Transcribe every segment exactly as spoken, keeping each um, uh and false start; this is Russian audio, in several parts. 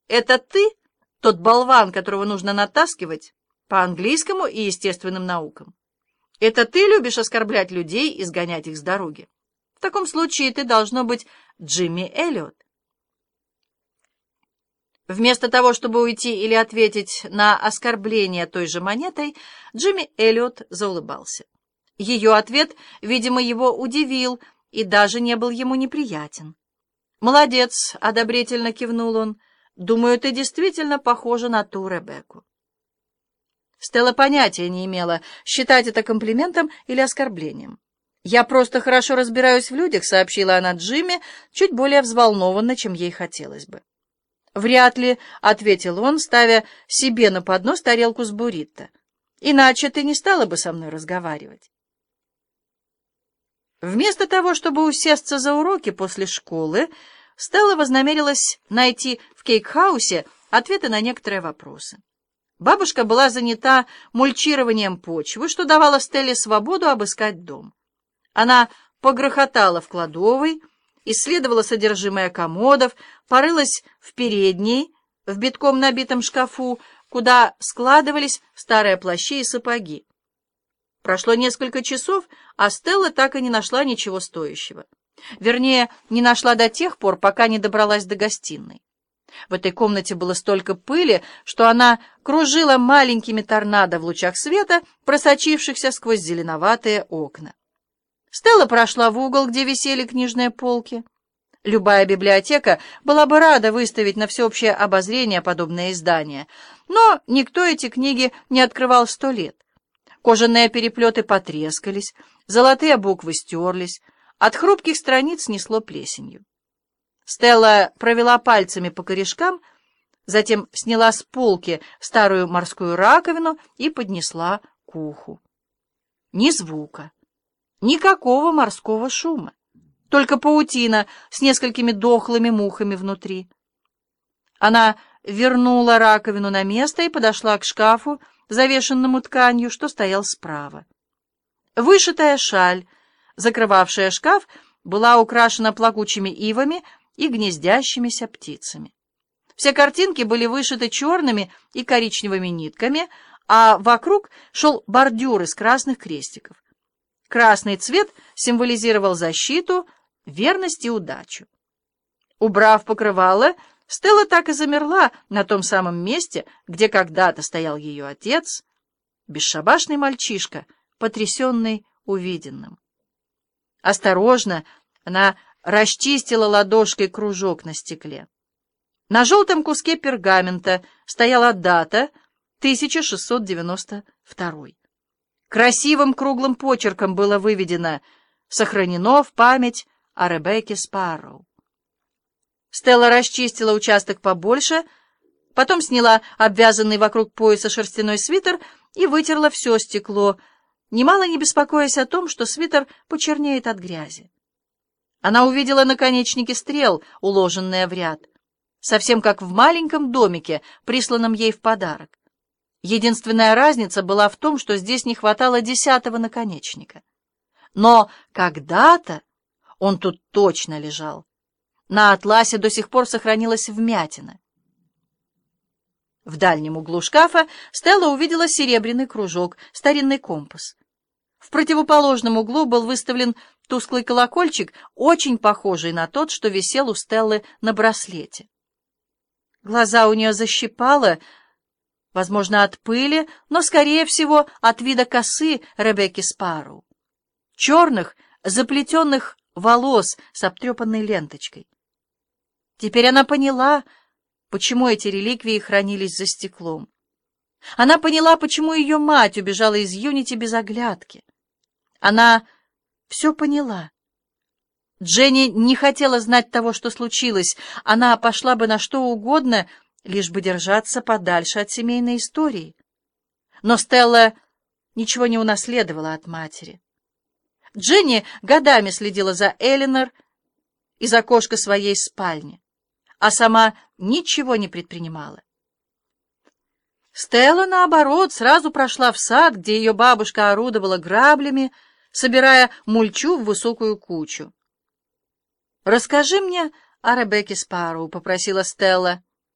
Это ты, тот болван, которого нужно натаскивать по английскому и естественным наукам? Это ты любишь оскорблять людей и сгонять их с дороги? В таком случае ты должно быть Джимми Эллиот». Вместо того, чтобы уйти или ответить на оскорбление той же монетой, Джимми Эллиот заулыбался. Ее ответ, видимо, его удивил и даже не был ему неприятен. «Молодец», — одобрительно кивнул он. «Думаю, ты действительно похожа на ту Ребекку». Стелла понятия не имела, считать это комплиментом или оскорблением. «Я просто хорошо разбираюсь в людях», — сообщила она Джимми, чуть более взволнованно, чем ей хотелось бы. «Вряд ли», — ответил он, ставя себе на поднос тарелку с буррито. «Иначе ты не стала бы со мной разговаривать». Вместо того, чтобы усесться за уроки после школы, Стелла вознамерилась найти в Кейк-хаусе ответы на некоторые вопросы. Бабушка была занята мульчированием почвы, что давало Стелле свободу обыскать дом. Она погрохотала в кладовой, исследовала содержимое комодов, порылась в передней, в битком набитом шкафу, куда складывались старые плащи и сапоги. Прошло несколько часов, а Стелла так и не нашла ничего стоящего. Вернее, не нашла до тех пор, пока не добралась до гостиной. В этой комнате было столько пыли, что она кружила маленькими торнадо в лучах света, просочившихся сквозь зеленоватые окна. Стелла прошла в угол, где висели книжные полки. Любая библиотека была бы рада выставить на всеобщее обозрение подобное издание, но никто эти книги не открывал сто лет. Кожаные переплеты потрескались, золотые буквы стерлись, от хрупких страниц несло плесенью. Стелла провела пальцами по корешкам, затем сняла с полки старую морскую раковину и поднесла к уху. Ни звука, никакого морского шума, только паутина с несколькими дохлыми мухами внутри. Она вернула раковину на место и подошла к шкафу, завешенному тканью, что стоял справа. Вышитая шаль, закрывавшая шкаф, была украшена плакучими ивами и гнездящимися птицами. Все картинки были вышиты черными и коричневыми нитками, а вокруг шел бордюр из красных крестиков. Красный цвет символизировал защиту, верность и удачу. Убрав покрывало, Стелла так и замерла на том самом месте, где когда-то стоял ее отец, бесшабашный мальчишка, потрясенный увиденным. Осторожно она расчистила ладошкой кружок на стекле. На желтом куске пергамента стояла дата тысяча шестьсот девяносто второй. Красивым круглым почерком было выведено «Сохранено в память о Ребекке Спарроу». Стелла расчистила участок побольше, потом сняла обвязанный вокруг пояса шерстяной свитер и вытерла все стекло, немало не беспокоясь о том, что свитер почернеет от грязи. Она увидела наконечники стрел, уложенные в ряд, совсем как в маленьком домике, присланном ей в подарок. Единственная разница была в том, что здесь не хватало десятого наконечника. Но когда-то он тут точно лежал. На атласе до сих пор сохранилась вмятина. В дальнем углу шкафа Стелла увидела серебряный кружок, старинный компас. В противоположном углу был выставлен тусклый колокольчик, очень похожий на тот, что висел у Стеллы на браслете. Глаза у нее защипало, возможно, от пыли, но, скорее всего, от вида косы Ребекки Спарроу, черных, заплетенных волос с обтрепанной ленточкой. Теперь она поняла, почему эти реликвии хранились за стеклом. Она поняла, почему ее мать убежала из Юнити без оглядки. Она все поняла. Дженни не хотела знать того, что случилось. Она пошла бы на что угодно, лишь бы держаться подальше от семейной истории. Но Стелла ничего не унаследовала от матери. Дженни годами следила за Эленор из окошка своей спальни, а сама ничего не предпринимала. Стелла, наоборот, сразу прошла в сад, где ее бабушка орудовала граблями, собирая мульчу в высокую кучу. «Расскажи мне о Ребекке Спарроу», — попросила Стелла.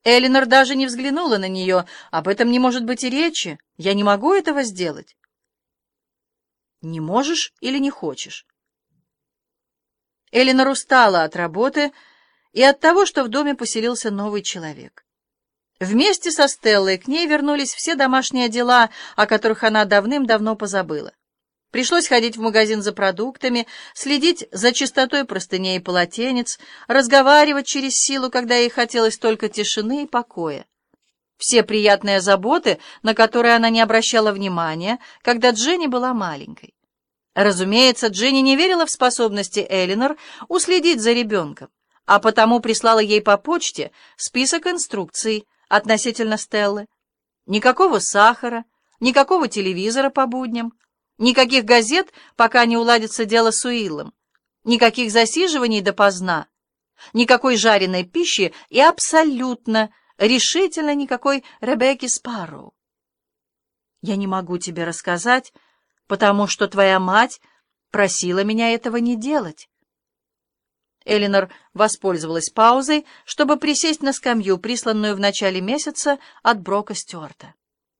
Элинор даже не взглянула на нее. Об этом не может быть и речи. Я не могу этого сделать. Не можешь или не хочешь? Элинор устала от работы и от того, что в доме поселился новый человек. Вместе со Стеллой к ней вернулись все домашние дела, о которых она давным-давно позабыла. Пришлось ходить в магазин за продуктами, следить за чистотой простыней и полотенец, разговаривать через силу, когда ей хотелось только тишины и покоя. Все приятные заботы, на которые она не обращала внимания, когда Дженни была маленькой. Разумеется, Дженни не верила в способности Элинор уследить за ребенком, а потому прислала ей по почте список инструкций относительно Стеллы. Никакого сахара, никакого телевизора по будням, никаких газет, пока не уладится дело с Уиллом, никаких засиживаний допоздна, никакой жареной пищи и абсолютно, решительно никакой Ребекки Спарроу. Я не могу тебе рассказать, потому что твоя мать просила меня этого не делать. Элинор воспользовалась паузой, чтобы присесть на скамью, присланную в начале месяца от Брока Стюарта.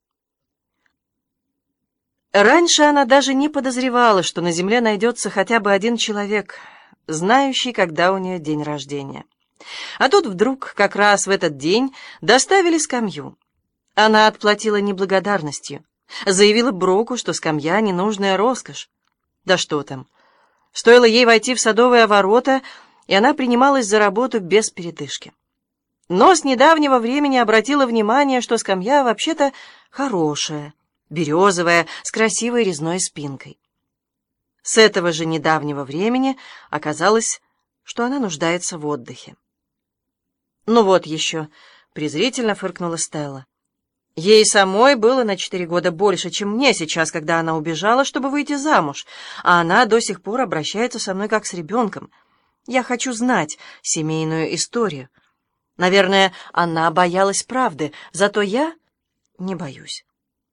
Раньше она даже не подозревала, что на земле найдется хотя бы один человек, знающий, когда у нее день рождения. А тут вдруг, как раз в этот день, доставили скамью. Она отплатила неблагодарностью, заявила Броку, что скамья — ненужная роскошь. Да что там! Стоило ей войти в садовые ворота, и она принималась за работу без передышки. Но с недавнего времени обратила внимание, что скамья вообще-то хорошая, березовая, с красивой резной спинкой. С этого же недавнего времени оказалось, что она нуждается в отдыхе. «Ну вот еще», — презрительно фыркнула Стелла. Ей самой было на четыре года больше, чем мне сейчас, когда она убежала, чтобы выйти замуж, а она до сих пор обращается со мной как с ребенком. Я хочу знать семейную историю. Наверное, она боялась правды, зато я не боюсь.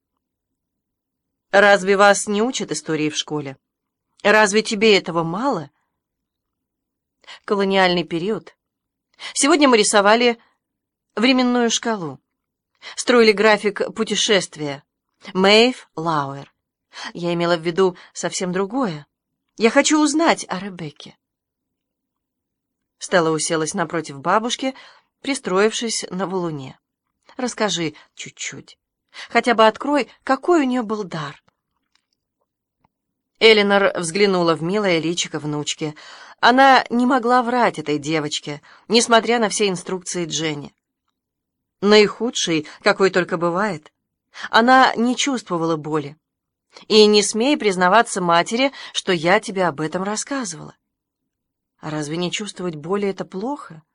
Разве вас не учат истории в школе? Разве тебе этого мало? Колониальный период. Сегодня мы рисовали временную шкалу. Строили график путешествия. Мэйв Лауэр. Я имела в виду совсем другое. Я хочу узнать о Ребекке. Стелла уселась напротив бабушки, пристроившись на валуне. Расскажи чуть-чуть. Хотя бы открой, какой у нее был дар. Элинор взглянула в милое личико внучки. Она не могла врать этой девочке, несмотря на все инструкции Дженни. Наихудший, какой только бывает. Она не чувствовала боли. И не смей признаваться матери, что я тебе об этом рассказывала. А разве не чувствовать боли — это плохо?